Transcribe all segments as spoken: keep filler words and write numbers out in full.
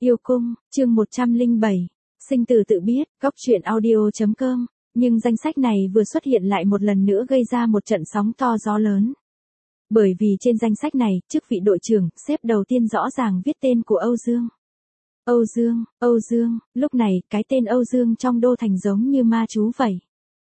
Yêu cung, chương một trăm lẻ bảy, sinh tử tự biết, góc truyện audio.com, nhưng danh sách này vừa xuất hiện lại một lần nữa gây ra một trận sóng to gió lớn. Bởi vì trên danh sách này, chức vị đội trưởng, xếp đầu tiên rõ ràng viết tên của Âu Dương. Âu Dương, Âu Dương, lúc này, cái tên Âu Dương trong Đô Thành giống như ma chú vậy.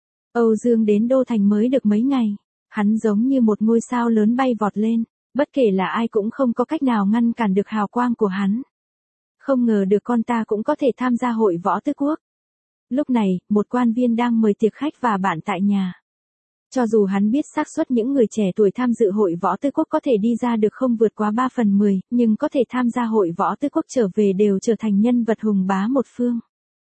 Âu Dương đến Đô Thành mới được mấy ngày, hắn giống như một ngôi sao lớn bay vọt lên, bất kể là ai cũng không có cách nào ngăn cản được hào quang của hắn. Không ngờ được con ta cũng có thể tham gia hội võ tứ quốc. Lúc này, một quan viên đang mời tiệc khách và bạn tại nhà. Cho dù hắn biết xác suất những người trẻ tuổi tham dự hội võ tứ quốc có thể đi ra được không vượt quá ba phần mười, nhưng có thể tham gia hội võ tứ quốc trở về đều trở thành nhân vật hùng bá một phương.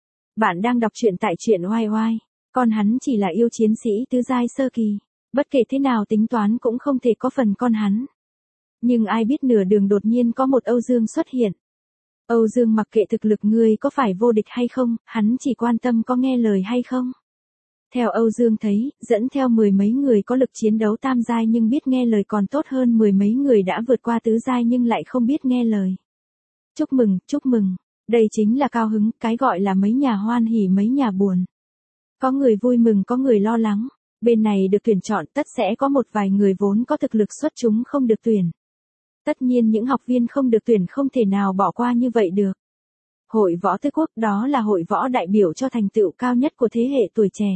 Bạn đang đọc truyện tại truyện oai oai, con hắn chỉ là yêu chiến sĩ tứ giai sơ kỳ, bất kể thế nào tính toán cũng không thể có phần con hắn. Nhưng ai biết nửa đường đột nhiên có một Âu Dương xuất hiện. Âu Dương mặc kệ thực lực ngươi có phải vô địch hay không, hắn chỉ quan tâm có nghe lời hay không. Theo Âu Dương thấy, dẫn theo mười mấy người có lực chiến đấu tam giai nhưng biết nghe lời còn tốt hơn mười mấy người đã vượt qua tứ giai nhưng lại không biết nghe lời. Chúc mừng, chúc mừng, đây chính là cao hứng, cái gọi là mấy nhà hoan hỉ mấy nhà buồn. Có người vui mừng có người lo lắng, bên này được tuyển chọn tất sẽ có một vài người vốn có thực lực xuất chúng không được tuyển. Tất nhiên những học viên không được tuyển không thể nào bỏ qua như vậy được. Hội võ tứ quốc đó là hội võ đại biểu cho thành tựu cao nhất của thế hệ tuổi trẻ.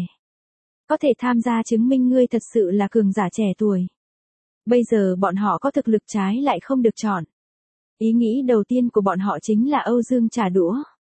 Có thể tham gia chứng minh ngươi thật sự là cường giả trẻ tuổi. Bây giờ bọn họ có thực lực trái lại không được chọn. Ý nghĩ đầu tiên của bọn họ chính là Âu Dương trả đũa.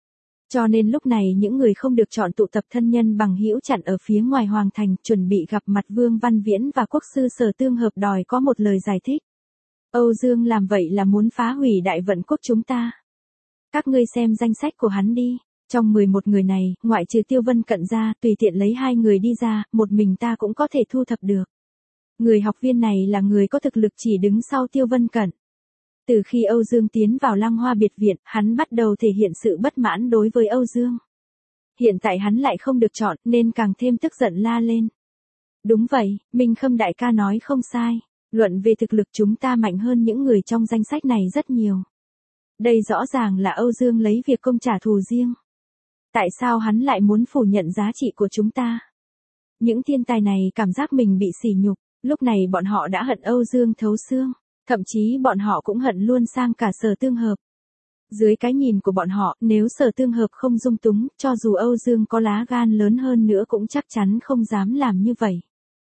Cho nên lúc này những người không được chọn tụ tập thân nhân bằng hữu chặn ở phía ngoài hoàng thành chuẩn bị gặp mặt Vương Văn Viễn và quốc sư Sở Tương Hợp đòi có một lời giải thích. Âu Dương làm vậy là muốn phá hủy đại vận quốc chúng ta. Các ngươi xem danh sách của hắn đi. Trong mười một người này, ngoại trừ Tiêu Vân Cận ra, tùy tiện lấy hai người đi ra, một mình ta cũng có thể thu thập được. Người học viên này là người có thực lực chỉ đứng sau Tiêu Vân Cận. Từ khi Âu Dương tiến vào Lăng Hoa biệt viện, hắn bắt đầu thể hiện sự bất mãn đối với Âu Dương. Hiện tại hắn lại không được chọn, nên càng thêm tức giận la lên. Đúng vậy, Minh Khâm đại ca nói không sai. Luận về thực lực chúng ta mạnh hơn những người trong danh sách này rất nhiều. Đây rõ ràng là Âu Dương lấy việc công trả thù riêng. Tại sao hắn lại muốn phủ nhận giá trị của chúng ta? Những thiên tài này cảm giác mình bị sỉ nhục, lúc này bọn họ đã hận Âu Dương thấu xương, thậm chí bọn họ cũng hận luôn sang cả Sở Tương Hợp. Dưới cái nhìn của bọn họ, nếu Sở Tương Hợp không dung túng, cho dù Âu Dương có lá gan lớn hơn nữa cũng chắc chắn không dám làm như vậy.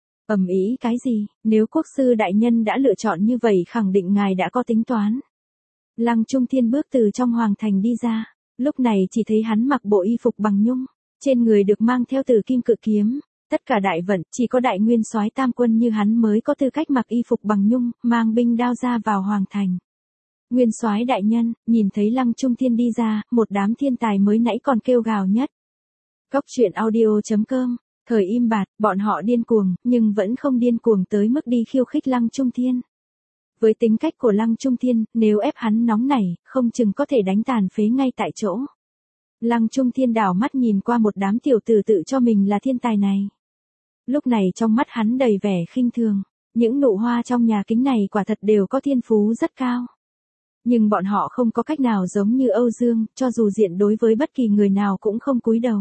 Ầm ĩ cái gì, nếu quốc sư đại nhân đã lựa chọn như vậy khẳng định ngài đã có tính toán. Lăng Trung Thiên bước từ trong hoàng thành đi ra, lúc này chỉ thấy hắn mặc bộ y phục bằng nhung, trên người được mang theo Tử Kim Cự Kiếm, tất cả đại vận, chỉ có đại nguyên soái tam quân như hắn mới có tư cách mặc y phục bằng nhung, mang binh đao ra vào hoàng thành. Nguyên soái đại nhân, nhìn thấy Lăng Trung Thiên đi ra, một đám thiên tài mới nãy còn kêu gào nhất. Góc truyện audio.com. Thời im bặt, bọn họ điên cuồng, nhưng vẫn không điên cuồng tới mức đi khiêu khích Lăng Trung Thiên. Với tính cách của Lăng Trung Thiên, nếu ép hắn nóng nảy, không chừng có thể đánh tàn phế ngay tại chỗ. Lăng Trung Thiên đảo mắt nhìn qua một đám tiểu tử tự cho mình là thiên tài này. Lúc này trong mắt hắn đầy vẻ khinh thường, những nụ hoa trong nhà kính này quả thật đều có thiên phú rất cao. Nhưng bọn họ không có cách nào giống như Âu Dương, cho dù diện đối với bất kỳ người nào cũng không cúi đầu.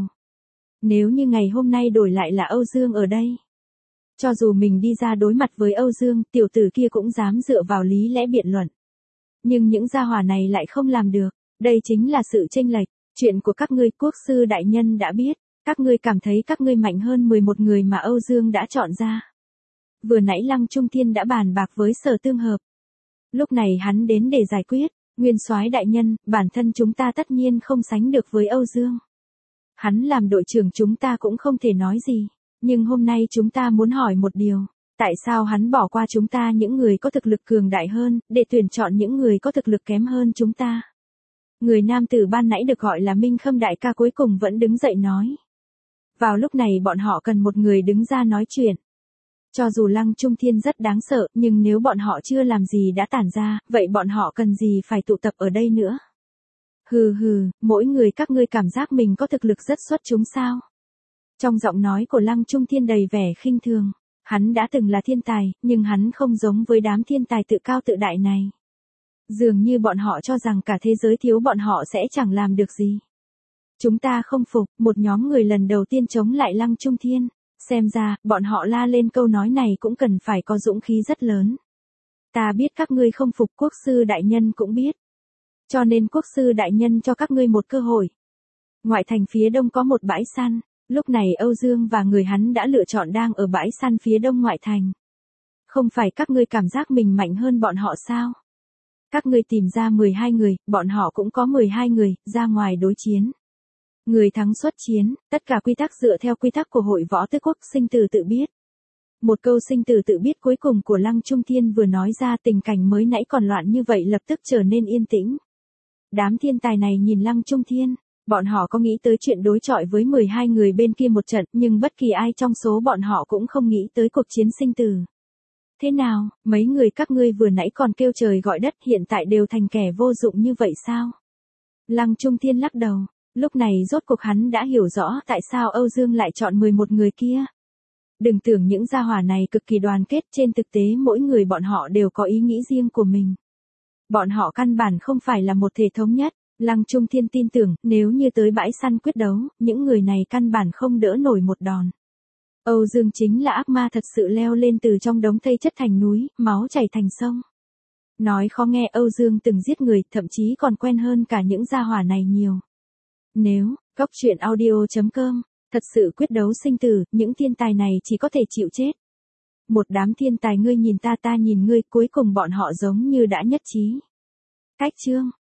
Nếu như ngày hôm nay đổi lại là Âu Dương ở đây. Cho dù mình đi ra đối mặt với Âu Dương, tiểu tử kia cũng dám dựa vào lý lẽ biện luận. Nhưng những gia hỏa này lại không làm được, đây chính là sự chênh lệch. Chuyện của các ngươi quốc sư đại nhân đã biết, các ngươi cảm thấy các ngươi mạnh hơn mười một người mà Âu Dương đã chọn ra. Vừa nãy Lăng Trung Thiên đã bàn bạc với Sở Tương Hợp. Lúc này hắn đến để giải quyết, Nguyên soái đại nhân, bản thân chúng ta tất nhiên không sánh được với Âu Dương. Hắn làm đội trưởng chúng ta cũng không thể nói gì, nhưng hôm nay chúng ta muốn hỏi một điều, tại sao hắn bỏ qua chúng ta những người có thực lực cường đại hơn, để tuyển chọn những người có thực lực kém hơn chúng ta? Người nam tử ban nãy được gọi là Minh Khâm đại ca cuối cùng vẫn đứng dậy nói. Vào lúc này bọn họ cần một người đứng ra nói chuyện. Cho dù Lăng Trung Thiên rất đáng sợ, nhưng nếu bọn họ chưa làm gì đã tản ra, vậy bọn họ cần gì phải tụ tập ở đây nữa? Hừ hừ, mỗi người các ngươi cảm giác mình có thực lực rất xuất chúng sao? Trong giọng nói của Lăng Trung Thiên đầy vẻ khinh thường, hắn đã từng là thiên tài, nhưng hắn không giống với đám thiên tài tự cao tự đại này. Dường như bọn họ cho rằng cả thế giới thiếu bọn họ sẽ chẳng làm được gì. Chúng ta không phục, một nhóm người lần đầu tiên chống lại Lăng Trung Thiên. Xem ra, bọn họ la lên câu nói này cũng cần phải có dũng khí rất lớn. Ta biết các ngươi không phục, quốc sư đại nhân cũng biết. Cho nên quốc sư đại nhân cho các ngươi một cơ hội. Ngoại thành phía đông có một bãi săn, lúc này Âu Dương và người hắn đã lựa chọn đang ở bãi săn phía đông ngoại thành. Không phải các ngươi cảm giác mình mạnh hơn bọn họ sao? Các ngươi tìm ra mười hai người, bọn họ cũng có mười hai người, ra ngoài đối chiến. Người thắng xuất chiến, tất cả quy tắc dựa theo quy tắc của hội võ tước quốc, sinh tử tự biết. Một câu sinh tử tự biết cuối cùng của Lăng Trung Thiên vừa nói ra, tình cảnh mới nãy còn loạn như vậy lập tức trở nên yên tĩnh. Đám thiên tài này nhìn Lăng Trung Thiên, bọn họ có nghĩ tới chuyện đối chọi với mười hai người bên kia một trận, nhưng bất kỳ ai trong số bọn họ cũng không nghĩ tới cuộc chiến sinh tử. Thế nào, mấy người các ngươi vừa nãy còn kêu trời gọi đất, hiện tại đều thành kẻ vô dụng như vậy sao? Lăng Trung Thiên lắc đầu, lúc này rốt cuộc hắn đã hiểu rõ tại sao Âu Dương lại chọn mười một người kia. Đừng tưởng những gia hỏa này cực kỳ đoàn kết, trên thực tế mỗi người bọn họ đều có ý nghĩ riêng của mình. Bọn họ căn bản không phải là một thể thống nhất. Lăng Trung Thiên tin tưởng, nếu như tới bãi săn quyết đấu, những người này căn bản không đỡ nổi một đòn. Âu Dương chính là ác ma thật sự leo lên từ trong đống thây chất thành núi, máu chảy thành sông. Nói khó nghe, Âu Dương từng giết người, thậm chí còn quen hơn cả những gia hỏa này nhiều. Nếu, Cốc Truyện Audio chấm com, thật sự quyết đấu sinh tử, những thiên tài này chỉ có thể chịu chết. Một đám thiên tài, ngươi nhìn ta ta nhìn ngươi, cuối cùng bọn họ giống như đã nhất trí. Cách chương